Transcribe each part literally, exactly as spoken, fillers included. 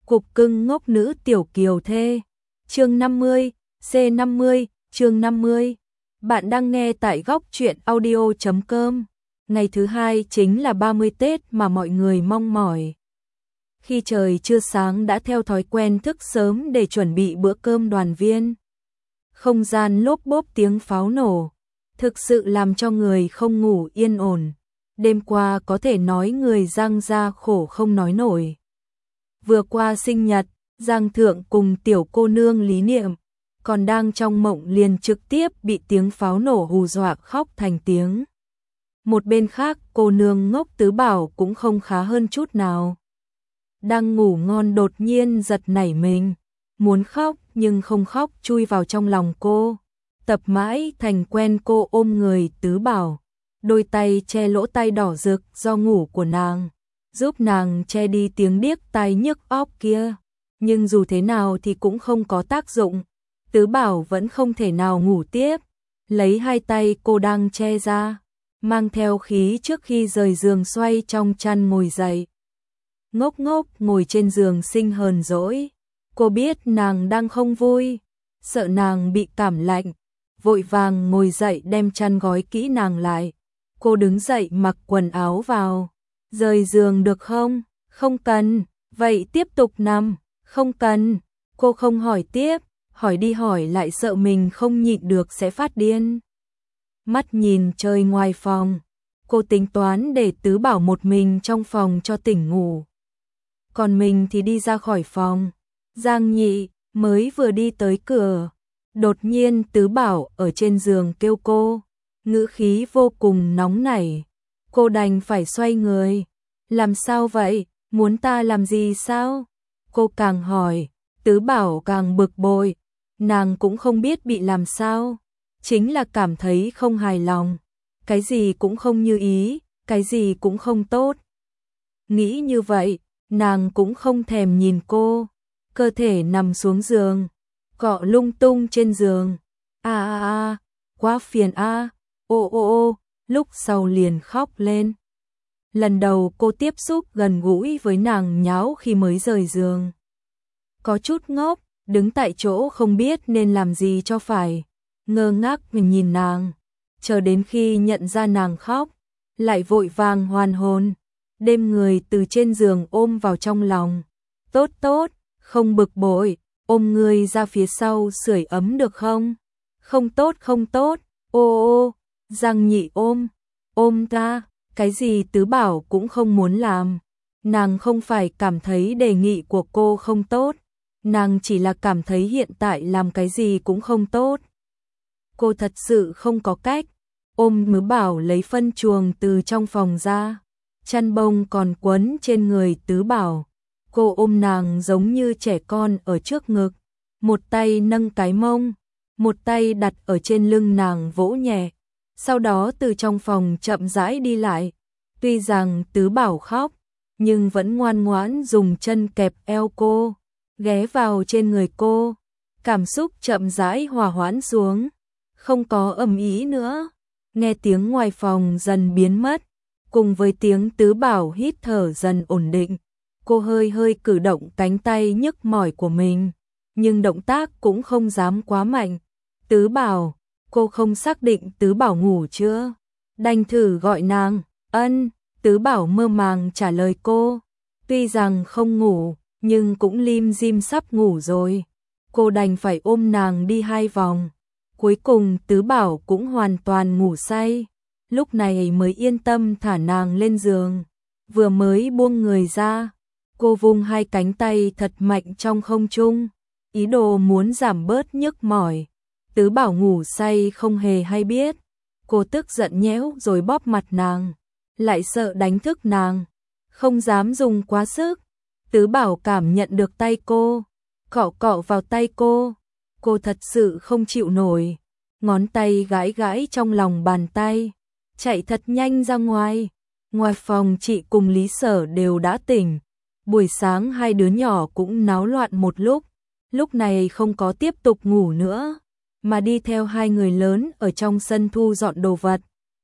Cục cưng ngốc nữ tiểu kiều thê. Chương năm mươi, C năm mươi, chương năm mươi. Bạn đang nghe tại góc truyện audio chấm com. Ngày thứ hai chính là ba mươi Tết mà mọi người mong mỏi. Khi trời chưa sáng đã theo thói quen thức sớm để chuẩn bị bữa cơm đoàn viên. Không gian lốp bốp tiếng pháo nổ, thực sự làm cho người không ngủ yên ổn. Đêm qua có thể nói người Giang gia khổ không nói nổi. Vừa qua sinh nhật, Giang Thượng cùng tiểu cô nương Lý Niệm, còn đang trong mộng liền trực tiếp bị tiếng pháo nổ hù dọa khóc thành tiếng. Một bên khác cô nương ngốc Tứ Bảo cũng không khá hơn chút nào. Đang ngủ ngon đột nhiên giật nảy mình, muốn khóc nhưng không khóc chui vào trong lòng cô. Tập mãi thành quen cô ôm người Tứ Bảo, đôi tay che lỗ tai đỏ rực do ngủ của nàng, giúp nàng che đi tiếng điếc tai nhức óc kia. Nhưng dù thế nào thì cũng không có tác dụng. Tứ Bảo vẫn không thể nào ngủ tiếp, lấy hai tay cô đang che ra, mang theo khí trước khi rời giường xoay trong chăn ngồi dậy. Ngốc ngốc ngồi trên giường sinh hờn dỗi. Cô biết nàng đang không vui, sợ nàng bị cảm lạnh, vội vàng ngồi dậy đem chăn gói kỹ nàng lại. Cô đứng dậy mặc quần áo vào. Rời giường được không? Không cần. Vậy tiếp tục nằm. Không cần. Cô không hỏi tiếp, hỏi đi hỏi lại sợ mình không nhịn được sẽ phát điên. Mắt nhìn trời ngoài phòng, cô tính toán để Tứ Bảo một mình trong phòng cho tỉnh ngủ. Còn mình thì đi ra khỏi phòng. Giang Nhị mới vừa đi tới cửa, đột nhiên Tứ Bảo ở trên giường kêu cô, ngữ khí vô cùng nóng nảy. Cô đành phải xoay người. Làm sao vậy? Muốn ta làm gì sao? Cô càng hỏi, Tứ Bảo càng bực bội. Nàng cũng không biết bị làm sao, chính là cảm thấy không hài lòng. Cái gì cũng không như ý, cái gì cũng không tốt. Nghĩ như vậy, nàng cũng không thèm nhìn cô. Cơ thể nằm xuống giường, cọ lung tung trên giường. A a a, quá phiền a. Ô ô ô, lúc sau liền khóc lên. Lần đầu cô tiếp xúc gần gũi với nàng nháo khi mới rời giường. Có chút ngốc, đứng tại chỗ không biết nên làm gì cho phải. Ngơ ngác mình nhìn nàng, chờ đến khi nhận ra nàng khóc, lại vội vàng hoàn hồn, đem người từ trên giường ôm vào trong lòng. Tốt tốt, không bực bội, ôm người ra phía sau sưởi ấm được không? Không tốt không tốt, ô ô, Giang Nhị ôm, ôm ta, cái gì Tứ Bảo cũng không muốn làm. Nàng không phải cảm thấy đề nghị của cô không tốt, nàng chỉ là cảm thấy hiện tại làm cái gì cũng không tốt. Cô thật sự không có cách, ôm Tứ Bảo lấy phân chuồng từ trong phòng ra, chăn bông còn quấn trên người Tứ Bảo. Cô ôm nàng giống như trẻ con ở trước ngực, một tay nâng cái mông, một tay đặt ở trên lưng nàng vỗ nhẹ, sau đó từ trong phòng chậm rãi đi lại. Tuy rằng Tứ Bảo khóc, nhưng vẫn ngoan ngoãn dùng chân kẹp eo cô, ghé vào trên người cô, cảm xúc chậm rãi hòa hoãn xuống, không có ầm ĩ nữa. Nghe tiếng ngoài phòng dần biến mất, cùng với tiếng Tứ Bảo hít thở dần ổn định. Cô hơi hơi cử động cánh tay nhức mỏi của mình, nhưng động tác cũng không dám quá mạnh. Tứ Bảo, cô không xác định Tứ Bảo ngủ chưa, đành thử gọi nàng. Ân, Tứ Bảo mơ màng trả lời cô, tuy rằng không ngủ, nhưng cũng lim dim sắp ngủ rồi. Cô đành phải ôm nàng đi hai vòng. Cuối cùng Tứ Bảo cũng hoàn toàn ngủ say, lúc này mới yên tâm thả nàng lên giường. Vừa mới buông người ra, cô vung hai cánh tay thật mạnh trong không trung, ý đồ muốn giảm bớt nhức mỏi. Tứ Bảo ngủ say không hề hay biết. Cô tức giận nhéo rồi bóp mặt nàng, lại sợ đánh thức nàng, không dám dùng quá sức. Tứ Bảo cảm nhận được tay cô, cọ cọ vào tay cô. Cô thật sự không chịu nổi, ngón tay gãi gãi trong lòng bàn tay, chạy thật nhanh ra ngoài. Ngoài phòng chị cùng Lý Sở đều đã tỉnh. Buổi sáng hai đứa nhỏ cũng náo loạn một lúc, lúc này không có tiếp tục ngủ nữa, mà đi theo hai người lớn ở trong sân thu dọn đồ vật.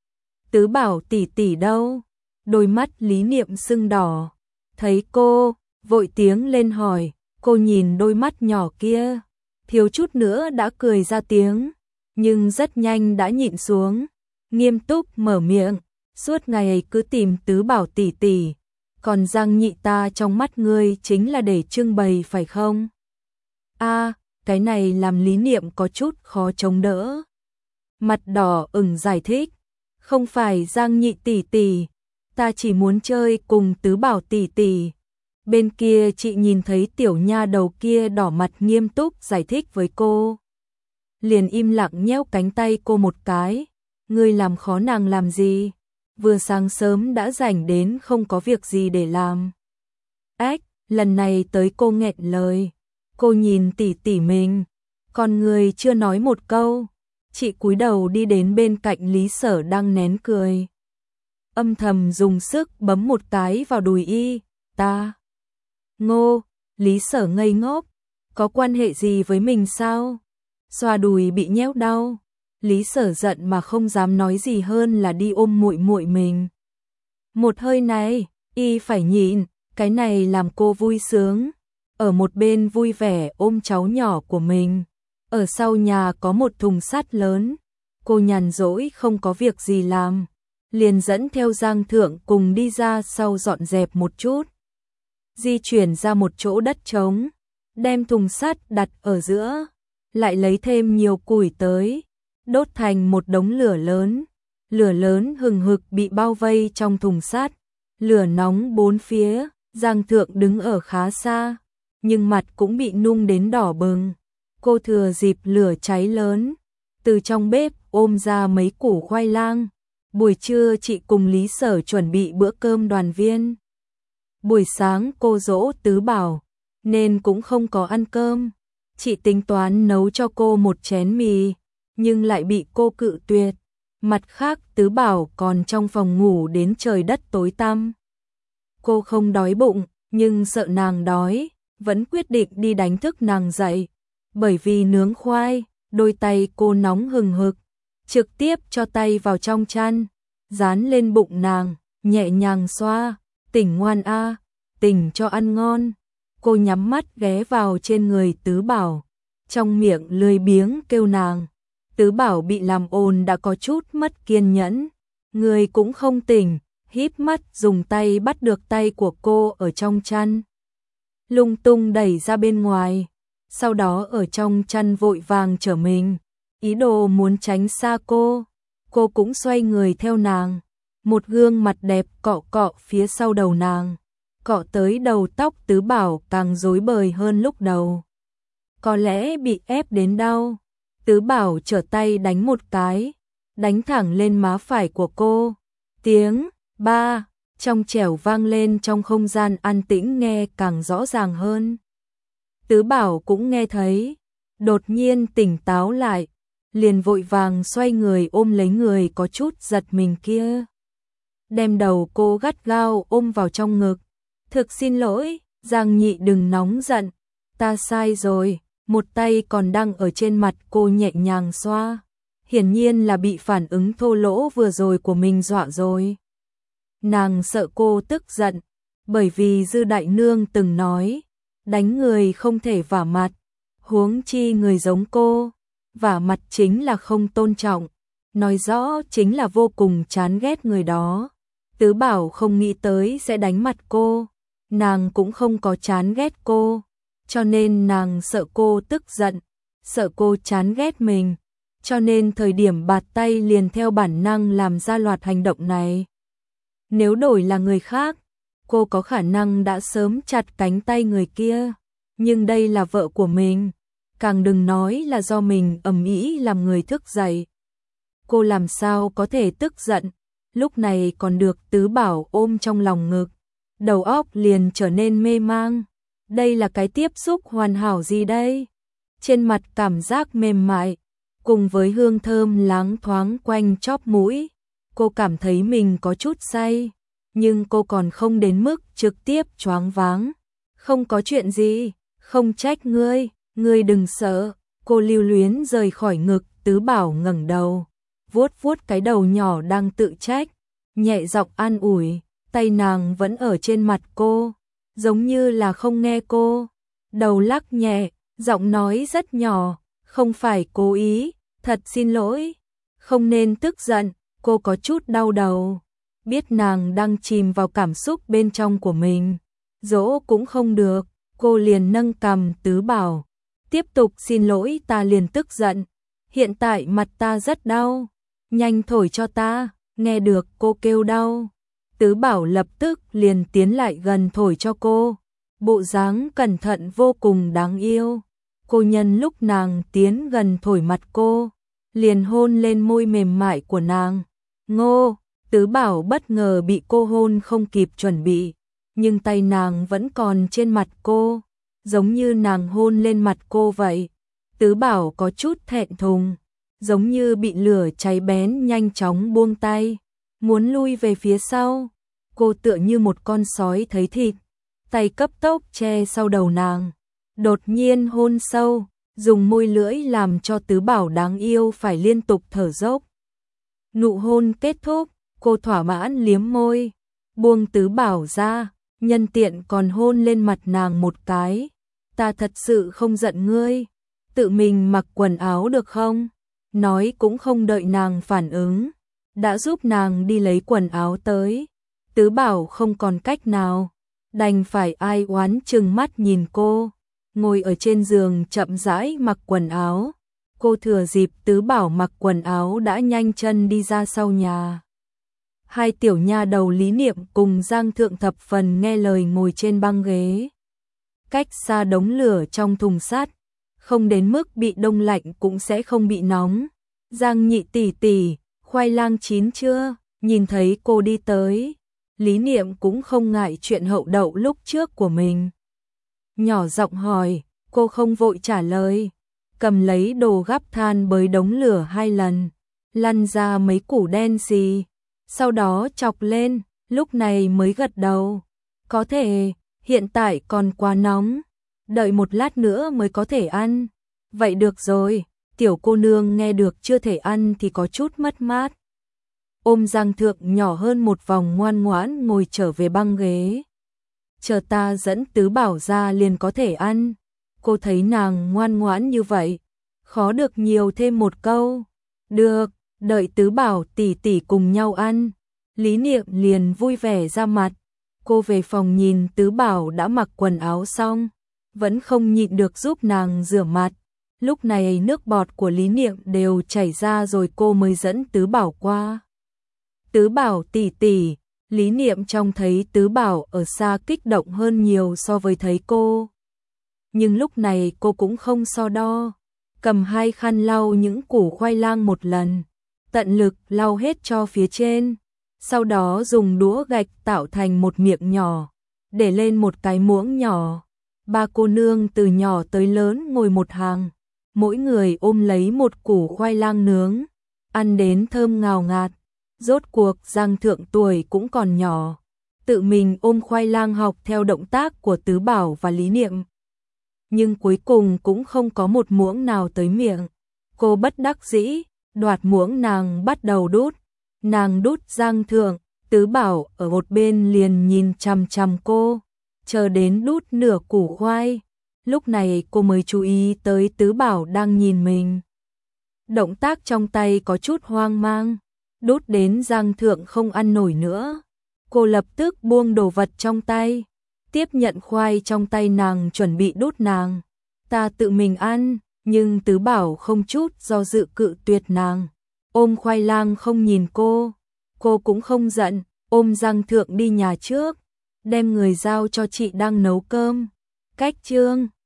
Tứ Bảo tỷ tỷ đâu? Đôi mắt Lý Niệm sưng đỏ, thấy cô, vội tiếng lên hỏi, cô nhìn đôi mắt nhỏ kia, thiếu chút nữa đã cười ra tiếng, nhưng rất nhanh đã nhịn xuống, nghiêm túc mở miệng, suốt ngày cứ tìm Tứ Bảo tỷ tỷ, còn Giang Nhị ta trong mắt ngươi chính là để trưng bày phải không? A, cái này làm Lý Niệm có chút khó chống đỡ. Mặt đỏ ửng giải thích, không phải Giang Nhị tỷ tỷ, ta chỉ muốn chơi cùng Tứ Bảo tỷ tỷ. Bên kia chị nhìn thấy tiểu nha đầu kia đỏ mặt nghiêm túc giải thích với cô. Liền im lặng nhéo cánh tay cô một cái, ngươi làm khó nàng làm gì? Vừa sáng sớm đã rảnh đến không có việc gì để làm. Ách, lần này tới cô nghẹn lời. Cô nhìn tỷ tỷ mình, còn người chưa nói một câu. Chị cúi đầu đi đến bên cạnh Lý Sở đang nén cười. Âm thầm dùng sức bấm một cái vào đùi y, ta. Ngô, Lý Sở ngây ngốc, có quan hệ gì với mình sao? Xoa đùi bị nhéo đau. Lý Sở giận mà không dám nói gì hơn là đi ôm muội muội mình. Một hơi này, y phải nhịn, cái này làm cô vui sướng. Ở một bên vui vẻ ôm cháu nhỏ của mình. Ở sau nhà có một thùng sắt lớn, cô nhàn rỗi không có việc gì làm, liền dẫn theo Giang Thượng cùng đi ra sau dọn dẹp một chút. Di chuyển ra một chỗ đất trống, đem thùng sắt đặt ở giữa, lại lấy thêm nhiều củi tới, đốt thành một đống lửa lớn. Lửa lớn hừng hực bị bao vây trong thùng sắt, lửa nóng bốn phía, Giang Thượng đứng ở khá xa, nhưng mặt cũng bị nung đến đỏ bừng. Cô thừa dịp lửa cháy lớn, từ trong bếp ôm ra mấy củ khoai lang. Buổi trưa chị cùng Lý Sở chuẩn bị bữa cơm đoàn viên. Buổi sáng cô dỗ Tứ Bảo, nên cũng không có ăn cơm. Chị tính toán nấu cho cô một chén mì, nhưng lại bị cô cự tuyệt. Mặt khác Tứ Bảo còn trong phòng ngủ đến trời đất tối tăm. Cô không đói bụng, nhưng sợ nàng đói, vẫn quyết định đi đánh thức nàng dậy. Bởi vì nướng khoai, đôi tay cô nóng hừng hực, trực tiếp cho tay vào trong chăn, dán lên bụng nàng, nhẹ nhàng xoa, tỉnh ngoan a, tỉnh cho ăn ngon. Cô nhắm mắt ghé vào trên người Tứ Bảo, trong miệng lười biếng kêu nàng. Tứ Bảo bị làm ồn đã có chút mất kiên nhẫn, người cũng không tỉnh, híp mắt dùng tay bắt được tay của cô ở trong chăn, lung tung đẩy ra bên ngoài. Sau đó ở trong chăn vội vàng trở mình, ý đồ muốn tránh xa cô. Cô cũng xoay người theo nàng, một gương mặt đẹp cọ cọ phía sau đầu nàng, cọ tới đầu tóc Tứ Bảo càng rối bời hơn lúc đầu. Có lẽ bị ép đến đau, Tứ Bảo trở tay đánh một cái, đánh thẳng lên má phải của cô. Tiếng ba trong trẻo vang lên trong không gian an tĩnh nghe càng rõ ràng hơn. Tứ Bảo cũng nghe thấy, đột nhiên tỉnh táo lại, liền vội vàng xoay người ôm lấy người có chút giật mình kia. Đem đầu cô gắt gao ôm vào trong ngực. Thực xin lỗi, Giang Nhị đừng nóng giận, ta sai rồi. Một tay còn đang ở trên mặt cô nhẹ nhàng xoa. Hiển nhiên là bị phản ứng thô lỗ vừa rồi của mình dọa rồi. Nàng sợ cô tức giận, bởi vì Dư Đại Nương từng nói, đánh người không thể vả mặt, huống chi người giống cô, vả mặt chính là không tôn trọng, nói rõ chính là vô cùng chán ghét người đó. Tứ Bảo không nghĩ tới sẽ đánh mặt cô, nàng cũng không có chán ghét cô, cho nên nàng sợ cô tức giận, sợ cô chán ghét mình, cho nên thời điểm bạt tay liền theo bản năng làm ra loạt hành động này. Nếu đổi là người khác, cô có khả năng đã sớm chặt cánh tay người kia, nhưng đây là vợ của mình, càng đừng nói là do mình ầm ĩ làm người thức dậy. Cô làm sao có thể tức giận, lúc này còn được Tứ Bảo ôm trong lòng ngực, đầu óc liền trở nên mê mang. Đây là cái tiếp xúc hoàn hảo gì đây? Trên mặt cảm giác mềm mại, cùng với hương thơm láng thoáng quanh chóp mũi, cô cảm thấy mình có chút say, nhưng cô còn không đến mức trực tiếp choáng váng. Không có chuyện gì, không trách ngươi, ngươi đừng sợ. Cô lưu luyến rời khỏi ngực Tứ Bảo, ngẩng đầu, vuốt vuốt cái đầu nhỏ đang tự trách, nhẹ giọng an ủi, tay nàng vẫn ở trên mặt cô, giống như là không nghe cô. Đầu lắc nhẹ, giọng nói rất nhỏ, không phải cố ý, thật xin lỗi. Không nên tức giận, cô có chút đau đầu. Biết nàng đang chìm vào cảm xúc bên trong của mình. Dỗ cũng không được, cô liền nâng cằm Tứ Bảo. Tiếp tục xin lỗi ta liền tức giận. Hiện tại mặt ta rất đau. Nhanh thổi cho ta, nghe được cô kêu đau. Tứ Bảo lập tức liền tiến lại gần thổi cho cô. Bộ dáng cẩn thận vô cùng đáng yêu. Cô nhân lúc nàng tiến gần thổi mặt cô, liền hôn lên môi mềm mại của nàng. Ngô, Tứ Bảo bất ngờ bị cô hôn không kịp chuẩn bị, nhưng tay nàng vẫn còn trên mặt cô, giống như nàng hôn lên mặt cô vậy. Tứ Bảo có chút thẹn thùng, giống như bị lửa cháy bén, nhanh chóng buông tay, muốn lui về phía sau. Cô tựa như một con sói thấy thịt, tay cấp tốc che sau đầu nàng, đột nhiên hôn sâu, dùng môi lưỡi làm cho Tứ Bảo đáng yêu phải liên tục thở dốc. Nụ hôn kết thúc, cô thỏa mãn liếm môi, buông Tứ Bảo ra, nhân tiện còn hôn lên mặt nàng một cái. Ta thật sự không giận ngươi, tự mình mặc quần áo được không? Nói cũng không đợi nàng phản ứng, đã giúp nàng đi lấy quần áo tới. Tứ Bảo không còn cách nào, đành phải ai oán chừng mắt nhìn cô, ngồi ở trên giường chậm rãi mặc quần áo. Cô thừa dịp Tứ Bảo mặc quần áo đã nhanh chân đi ra sau nhà. Hai tiểu nha đầu Lý Niệm cùng Giang Thượng thập phần nghe lời ngồi trên băng ghế, cách xa đống lửa trong thùng sắt, không đến mức bị đông lạnh cũng sẽ không bị nóng. Giang nhị tỷ tỷ, khoai lang chín chưa? Nhìn thấy cô đi tới, Lý Niệm cũng không ngại chuyện hậu đậu lúc trước của mình. Nhỏ giọng hỏi, cô không vội trả lời, cầm lấy đồ gắp than bới đống lửa hai lần, lăn ra mấy củ đen xì, sau đó chọc lên, lúc này mới gật đầu. Có thể, hiện tại còn quá nóng, đợi một lát nữa mới có thể ăn. Vậy được rồi, tiểu cô nương nghe được chưa thể ăn thì có chút mất mát. Ôm Giang Thượng nhỏ hơn một vòng ngoan ngoãn ngồi trở về băng ghế. Chờ ta dẫn Tứ Bảo ra liền có thể ăn. Cô thấy nàng ngoan ngoãn như vậy, khó được nhiều thêm một câu. Được, đợi Tứ Bảo tỷ tỷ cùng nhau ăn. Lý Niệm liền vui vẻ ra mặt. Cô về phòng nhìn Tứ Bảo đã mặc quần áo xong, vẫn không nhịn được giúp nàng rửa mặt. Lúc này nước bọt của Lý Niệm đều chảy ra rồi cô mới dẫn Tứ Bảo qua. Tứ Bảo tỷ tỷ, Lý Niệm trông thấy Tứ Bảo ở xa kích động hơn nhiều so với thấy cô. Nhưng lúc này cô cũng không so đo, cầm hai khăn lau những củ khoai lang một lần, tận lực lau hết cho phía trên, sau đó dùng đũa gạch tạo thành một miệng nhỏ, để lên một cái muỗng nhỏ. Ba cô nương từ nhỏ tới lớn ngồi một hàng, mỗi người ôm lấy một củ khoai lang nướng, ăn đến thơm ngào ngạt. Rốt cuộc Giang Thượng tuổi cũng còn nhỏ, tự mình ôm khoai lang học theo động tác của Tứ Bảo và Lý Niệm. Nhưng cuối cùng cũng không có một muỗng nào tới miệng. Cô bất đắc dĩ, đoạt muỗng nàng bắt đầu đút. Nàng đút Giang Thượng, Tứ Bảo ở một bên liền nhìn chằm chằm cô, chờ đến đút nửa củ khoai. Lúc này cô mới chú ý tới Tứ Bảo đang nhìn mình. Động tác trong tay có chút hoang mang, đút đến Giang Thượng không ăn nổi nữa. Cô lập tức buông đồ vật trong tay, tiếp nhận khoai trong tay nàng chuẩn bị đút nàng. Ta tự mình ăn, nhưng Tứ Bảo không chút do dự cự tuyệt nàng. Ôm khoai lang không nhìn cô, cô cũng không giận, ôm Giang Thượng đi nhà trước, đem người giao cho chị đang nấu cơm. Cách chương